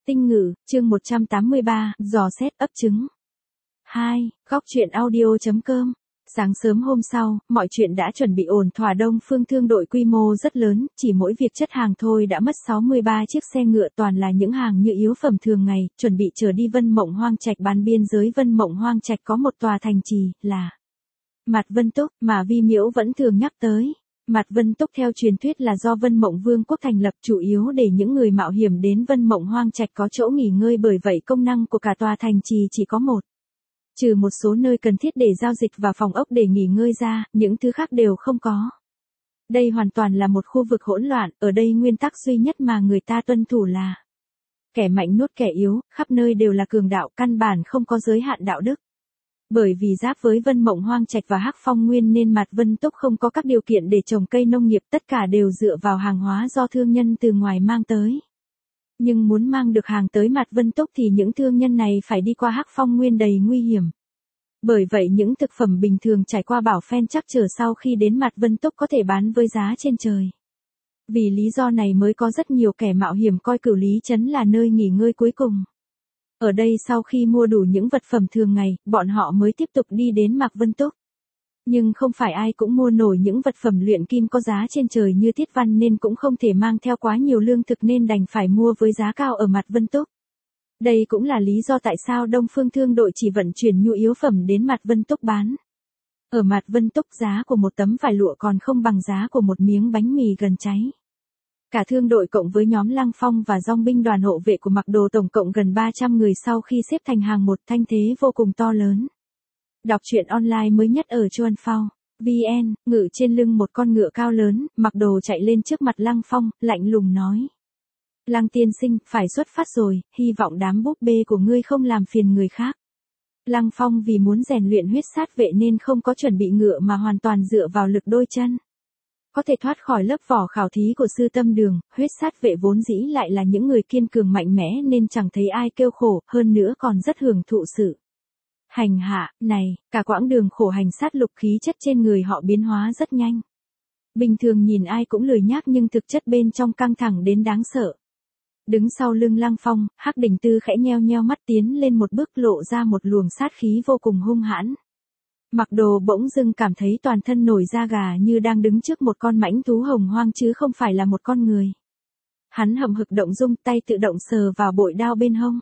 Tinh ngữ, chương 183, dò xét ấp trứng. 2. Góc truyện audio.com. Sáng sớm hôm sau, mọi chuyện đã chuẩn bị ổn thỏa. Đông Phương Thương đội quy mô rất lớn, chỉ mỗi việc chất hàng thôi đã mất 63 chiếc xe ngựa, toàn là những hàng như yếu phẩm thường ngày, chuẩn bị chở đi Vân Mộng Hoang Trạch bán. Biên giới Vân Mộng Hoang Trạch có một tòa thành trì, là Mạt Vân Túc, mà Vi Miễu vẫn thường nhắc tới. Mạt Vân Túc theo truyền thuyết là do Vân Mộng Vương quốc thành lập, chủ yếu để những người mạo hiểm đến Vân Mộng Hoang Trạch có chỗ nghỉ ngơi, bởi vậy công năng của cả tòa thành trì chỉ có một. Trừ một số nơi cần thiết để giao dịch và phòng ốc để nghỉ ngơi ra, những thứ khác đều không có. Đây hoàn toàn là một khu vực hỗn loạn, ở đây nguyên tắc duy nhất mà người ta tuân thủ là kẻ mạnh nuốt kẻ yếu, khắp nơi đều là cường đạo, căn bản không có giới hạn đạo đức. Bởi vì giáp với Vân Mộng Hoang Trạch và Hắc Phong Nguyên nên Mạt Vân Túc không có các điều kiện để trồng cây nông nghiệp, tất cả đều dựa vào hàng hóa do thương nhân từ ngoài mang tới. Nhưng muốn mang được hàng tới Mạt Vân Túc thì những thương nhân này phải đi qua Hắc Phong Nguyên đầy nguy hiểm. Bởi vậy những thực phẩm bình thường trải qua bảo phen chắc trở sau khi đến Mạt Vân Túc có thể bán với giá trên trời. Vì lý do này mới có rất nhiều kẻ mạo hiểm coi Cửu Lý Trấn là nơi nghỉ ngơi cuối cùng. Ở đây sau khi mua đủ những vật phẩm thường ngày, bọn họ mới tiếp tục đi đến Mạc Vân Túc. Nhưng không phải ai cũng mua nổi những vật phẩm luyện kim có giá trên trời như Thiết Văn, nên cũng không thể mang theo quá nhiều lương thực, nên đành phải mua với giá cao ở Mạt Vân Túc. Đây cũng là lý do tại sao Đông Phương Thương đội chỉ vận chuyển nhu yếu phẩm đến Mạt Vân Túc bán. Ở Mạt Vân Túc giá của một tấm vải lụa còn không bằng giá của một miếng bánh mì gần cháy. Cả thương đội cộng với nhóm Lăng Phong và dòng binh đoàn hộ vệ của Mặc Đồ tổng cộng gần 300 người sau khi xếp thành hàng một, thanh thế vô cùng to lớn. Đọc truyện online mới nhất ở Chuan Phao VN, ngự trên lưng một con ngựa cao lớn, Mặc Đồ chạy lên trước mặt Lăng Phong, lạnh lùng nói. Lăng tiên sinh, phải xuất phát rồi, hy vọng đám búp bê của ngươi không làm phiền người khác. Lăng Phong vì muốn rèn luyện huyết sát vệ nên không có chuẩn bị ngựa mà hoàn toàn dựa vào lực đôi chân. Có thể thoát khỏi lớp vỏ khảo thí của sư tâm đường, huyết sát vệ vốn dĩ lại là những người kiên cường mạnh mẽ nên chẳng thấy ai kêu khổ, hơn nữa còn rất hưởng thụ sự hành hạ này. Cả quãng đường khổ hành sát lục, khí chất trên người họ biến hóa rất nhanh. Bình thường nhìn ai cũng lười nhác nhưng thực chất bên trong căng thẳng đến đáng sợ. Đứng sau lưng Lăng Phong, Hắc Đình Tư khẽ nheo nheo mắt tiến lên một bước, lộ ra một luồng sát khí vô cùng hung hãn. Mặc Đồ bỗng dưng cảm thấy toàn thân nổi da gà, như đang đứng trước một con mãnh thú hồng hoang chứ không phải là một con người. Hắn hậm hực động dung, tay tự động sờ vào bội đao bên hông.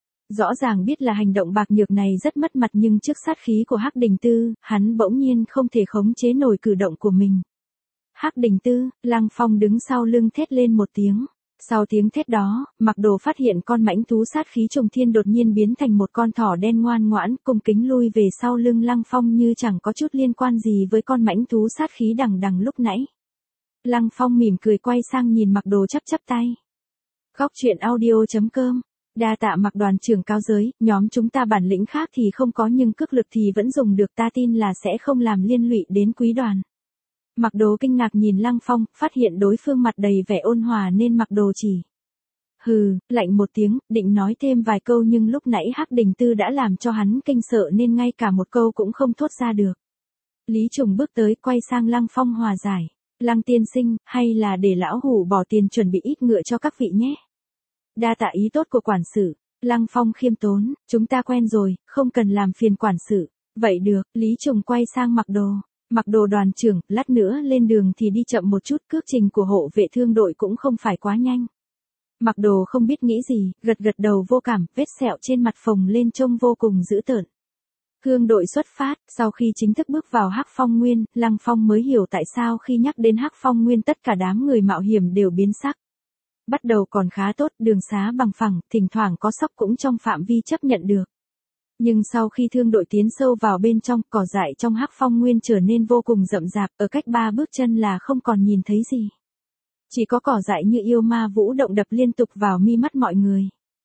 Rõ ràng biết là hành động bạc nhược này rất mất mặt, nhưng trước sát khí của Hắc Đình Tư, hắn bỗng nhiên không thể khống chế nổi cử động của mình. Hắc Đình Tư, Lăng Phong đứng sau lưng thét lên một tiếng. Sau tiếng thét đó, Mặc Đồ phát hiện con mãnh thú sát khí trùng thiên đột nhiên biến thành một con thỏ đen ngoan ngoãn, cung kính lui về sau lưng Lăng Phong như chẳng có chút liên quan gì với con mãnh thú sát khí đằng đằng lúc nãy. Lăng Phong mỉm cười quay sang nhìn Mặc Đồ chắp chắp tay. Góc truyện audio.com. Đa tạ Mặc đoàn trưởng cao giới, nhóm chúng ta bản lĩnh khác thì không có nhưng cước lực thì vẫn dùng được, ta tin là sẽ không làm liên lụy đến quý đoàn. Mặc Đồ kinh ngạc nhìn Lăng Phong, phát hiện đối phương mặt đầy vẻ ôn hòa nên Mặc Đồ chỉ hừ, lạnh một tiếng, định nói thêm vài câu nhưng lúc nãy Hắc Đình Tư đã làm cho hắn kinh sợ nên ngay cả một câu cũng không thốt ra được. Lý Trùng bước tới, quay sang Lăng Phong hòa giải. Lăng tiên sinh, hay là để lão hủ bỏ tiền chuẩn bị ít ngựa cho các vị nhé. Đa tạ ý tốt của quản sự. Lăng Phong khiêm tốn, chúng ta quen rồi, không cần làm phiền quản sự. Vậy được, Lý Trùng quay sang Mặc Đồ. Mặc Đồ đoàn trưởng, lát nữa lên đường thì đi chậm một chút, cước trình của hộ vệ thương đội cũng không phải quá nhanh. Mặc Đồ không biết nghĩ gì, gật gật đầu vô cảm, vết sẹo trên mặt phồng lên trông vô cùng dữ tợn. Thương đội xuất phát, sau khi chính thức bước vào Hắc Phong Nguyên, Lăng Phong mới hiểu tại sao khi nhắc đến Hắc Phong Nguyên tất cả đám người mạo hiểm đều biến sắc. Bắt đầu còn khá tốt, đường xá bằng phẳng, thỉnh thoảng có sóc cũng trong phạm vi chấp nhận được. Nhưng sau khi thương đội tiến sâu vào bên trong, cỏ dại trong Hắc Phong Nguyên trở nên vô cùng rậm rạp, ở cách 3 bước chân là không còn nhìn thấy gì. Chỉ có cỏ dại như yêu ma vũ động đập liên tục vào mi mắt mọi người.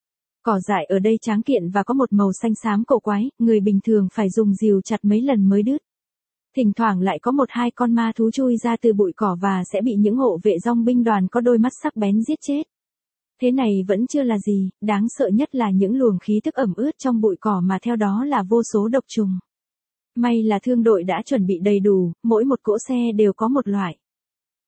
Cỏ dại ở đây tráng kiện và có một màu xanh xám cổ quái, người bình thường phải dùng rìu chặt mấy lần mới đứt. Thỉnh thoảng lại có 1-2 con ma thú chui ra từ bụi cỏ và sẽ bị những hộ vệ dòng binh đoàn có đôi mắt sắc bén giết chết. Thế này vẫn chưa là gì, đáng sợ nhất là những luồng khí tức ẩm ướt trong bụi cỏ mà theo đó là vô số độc trùng. May là thương đội đã chuẩn bị đầy đủ, mỗi một cỗ xe đều có một loại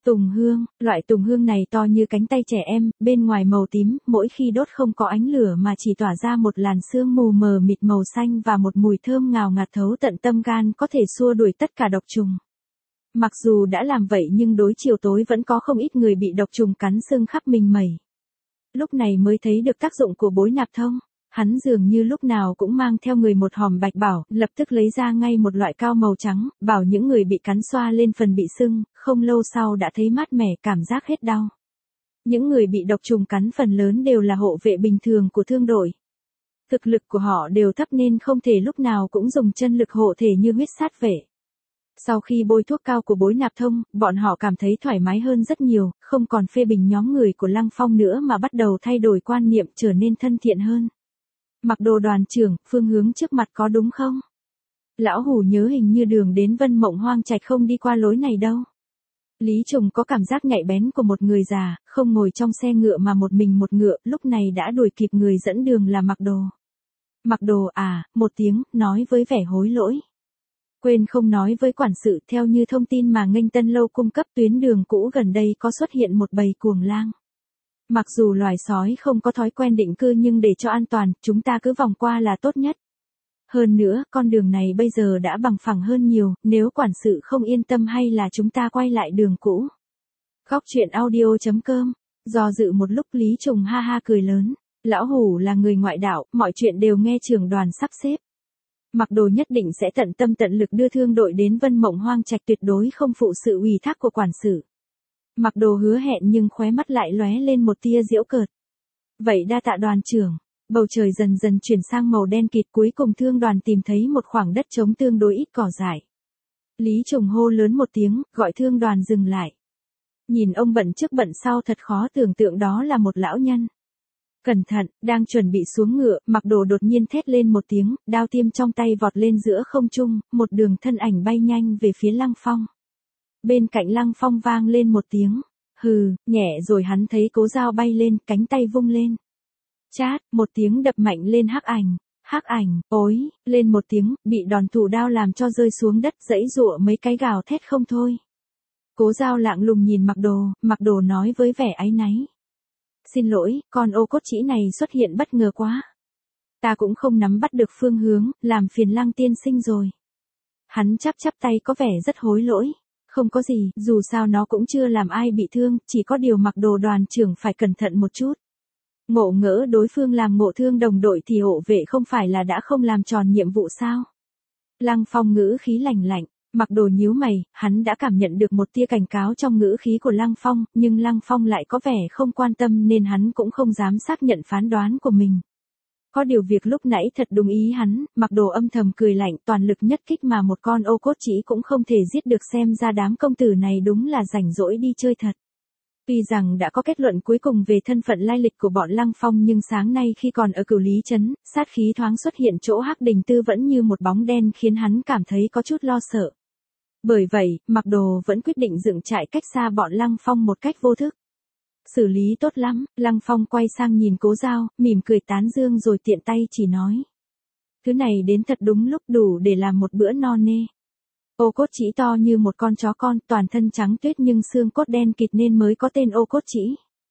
Tùng hương, loại tùng hương này to như cánh tay trẻ em, bên ngoài màu tím, mỗi khi đốt không có ánh lửa mà chỉ tỏa ra một làn sương mù mờ mịt màu xanh và một mùi thơm ngào ngạt thấu tận tâm gan, có thể xua đuổi tất cả độc trùng. Mặc dù đã làm vậy nhưng đối chiều tối vẫn có không ít người bị độc trùng cắn sưng khắp mình mẩy. Lúc này mới thấy được tác dụng của bối nạp thông. Hắn dường như lúc nào cũng mang theo người một hòm bạch bảo, lập tức lấy ra ngay một loại cao màu trắng, bảo những người bị cắn xoa lên phần bị sưng, không lâu sau đã thấy mát mẻ, cảm giác hết đau. Những người bị độc trùng cắn phần lớn đều là hộ vệ bình thường của thương đội. Thực lực của họ đều thấp nên không thể lúc nào cũng dùng chân lực hộ thể như huyết sát vệ. Sau khi bôi thuốc cao của bối nạp thông, bọn họ cảm thấy thoải mái hơn rất nhiều, không còn phê bình nhóm người của Lăng Phong nữa mà bắt đầu thay đổi quan niệm, trở nên thân thiện hơn. Mặc Đồ đoàn trưởng, phương hướng trước mặt có đúng không? Lão Hủ nhớ hình như đường đến Vân Mộng Hoang Trạch không đi qua lối này đâu. Lý Trùng có cảm giác nhạy bén của một người già, không ngồi trong xe ngựa mà một mình một ngựa, lúc này đã đuổi kịp người dẫn đường là Mặc Đồ. Mặc Đồ à, một tiếng, nói với vẻ hối lỗi. Quên không nói với quản sự, theo như thông tin mà Nghênh Tân Lâu cung cấp, tuyến đường cũ gần đây có xuất hiện một bầy cuồng lang. Mặc dù loài sói không có thói quen định cư nhưng để cho an toàn, chúng ta cứ vòng qua là tốt nhất. Hơn nữa, con đường này bây giờ đã bằng phẳng hơn nhiều, nếu quản sự không yên tâm hay là chúng ta quay lại đường cũ. Góc truyện audio.com, do dự một lúc Lý Trùng ha ha cười lớn. Lão Hủ là người ngoại đạo, mọi chuyện đều nghe trưởng đoàn sắp xếp. Mặc Đồ nhất định sẽ tận tâm tận lực đưa thương đội đến Vân Mộng Hoang Trạch, tuyệt đối không phụ sự ủy thác của quản sự. Mặc Đồ hứa hẹn nhưng khóe mắt lại lóe lên một tia giễu cợt. Vậy đa tạ đoàn trưởng. Bầu trời dần dần chuyển sang màu đen kịt, cuối cùng thương đoàn tìm thấy một khoảng đất trống tương đối ít cỏ dại. Lý Trùng hô lớn một tiếng, gọi thương đoàn dừng lại. Nhìn ông bận trước bận sau thật khó tưởng tượng đó là một lão nhân. Cẩn thận, đang chuẩn bị xuống ngựa, Mặc Đồ đột nhiên thét lên một tiếng, đao tiêm trong tay vọt lên giữa không trung, một đường thân ảnh bay nhanh về phía Lăng Phong. Bên cạnh Lăng Phong vang lên một tiếng, hừ, nhẹ rồi hắn thấy Cố Dao bay lên, cánh tay vung lên. Chát, một tiếng đập mạnh lên Hắc Ảnh, ối, lên một tiếng, bị đòn thủ đao làm cho rơi xuống đất, giãy giụa mấy cái gào thét không thôi. Cố Dao lạng lùng nhìn Mặc Đồ nói với vẻ áy náy. Xin lỗi, con ô cốt trĩ này xuất hiện bất ngờ quá. Ta cũng không nắm bắt được phương hướng, làm phiền Lăng tiên sinh rồi. Hắn chắp tay có vẻ rất hối lỗi. Không có gì, dù sao nó cũng chưa làm ai bị thương, chỉ có điều Mặc Đồ đoàn trưởng phải cẩn thận một chút. Ngộ ngỡ đối phương làm ngộ thương đồng đội thì hộ vệ không phải là đã không làm tròn nhiệm vụ sao? Lăng Phong ngữ khí lạnh lạnh, Mặc Đồ nhíu mày, hắn đã cảm nhận được một tia cảnh cáo trong ngữ khí của Lăng Phong, nhưng Lăng Phong lại có vẻ không quan tâm nên hắn cũng không dám xác nhận phán đoán của mình. Có điều việc lúc nãy thật đúng ý hắn, Mặc Đồ âm thầm cười lạnh, toàn lực nhất kích mà một con ô cốt trĩ cũng không thể giết được, xem ra đám công tử này đúng là rảnh rỗi đi chơi thật. Tuy rằng đã có kết luận cuối cùng về thân phận lai lịch của bọn Lăng Phong nhưng sáng nay khi còn ở Cửu Lý Trấn, sát khí thoáng xuất hiện chỗ Hắc Đình Tư vẫn như một bóng đen khiến hắn cảm thấy có chút lo sợ. Bởi vậy, Mặc Đồ vẫn quyết định dựng trại cách xa bọn Lăng Phong một cách vô thức. Xử lý tốt lắm, Lăng Phong quay sang nhìn Cố Dao, mỉm cười tán dương rồi tiện tay chỉ nói. Thứ này đến thật đúng lúc, đủ để làm một bữa no nê. Ô cốt trĩ to như một con chó con, toàn thân trắng tuyết nhưng xương cốt đen kịt nên mới có tên ô cốt trĩ.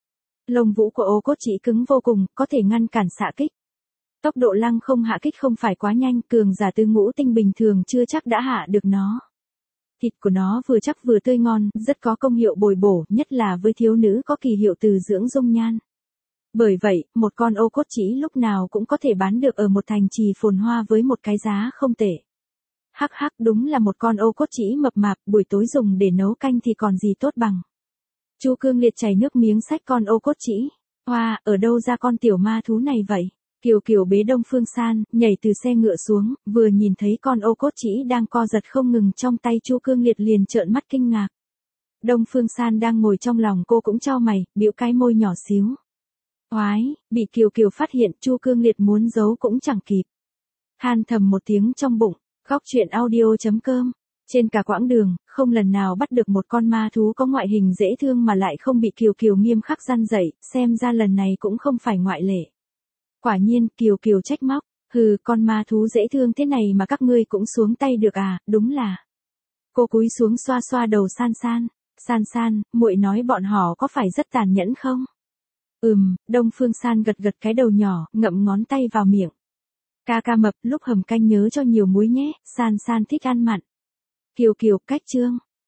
Lông vũ của ô cốt trĩ cứng vô cùng, có thể ngăn cản xạ kích. Tốc độ lăng không hạ kích không phải quá nhanh, cường giả tư ngũ tinh bình thường chưa chắc đã hạ được nó. Thịt của nó vừa chắc vừa tươi ngon, rất có công hiệu bồi bổ, nhất là với thiếu nữ có kỳ hiệu từ dưỡng dung nhan. Bởi vậy, một con ô cốt trĩ lúc nào cũng có thể bán được ở một thành trì phồn hoa với một cái giá không tệ. Hắc hắc, đúng là một con ô cốt trĩ mập mạp, buổi tối dùng để nấu canh thì còn gì tốt bằng. Chu Cương Liệt chảy nước miếng xách con ô cốt trĩ. Hoa, ở đâu ra con tiểu ma thú này vậy? Kiều Kiều bế Đông Phương San, nhảy từ xe ngựa xuống, vừa nhìn thấy con ô cốt trĩ đang co giật không ngừng trong tay Chu Cương Liệt liền trợn mắt kinh ngạc. Đông Phương San đang ngồi trong lòng cô cũng chau mày, bĩu cái môi nhỏ xíu. Oái, bị Kiều Kiều phát hiện, Chu Cương Liệt muốn giấu cũng chẳng kịp. Than thầm một tiếng trong bụng. Góc truyện audio.com. Trên cả quãng đường, không lần nào bắt được một con ma thú có ngoại hình dễ thương mà lại không bị Kiều Kiều nghiêm khắc răn dạy, xem ra lần này cũng không phải ngoại lệ. Quả nhiên, Kiều Kiều trách móc, hừ, con ma thú dễ thương thế này mà các ngươi cũng xuống tay được à, đúng là. Cô cúi xuống xoa xoa đầu San San, San San, muội nói bọn họ có phải rất tàn nhẫn không? Đông Phương San gật gật cái đầu nhỏ, ngậm ngón tay vào miệng. Ca ca mập, lúc hầm canh nhớ cho nhiều muối nhé, San San thích ăn mặn. Kiều Kiều, cách chương.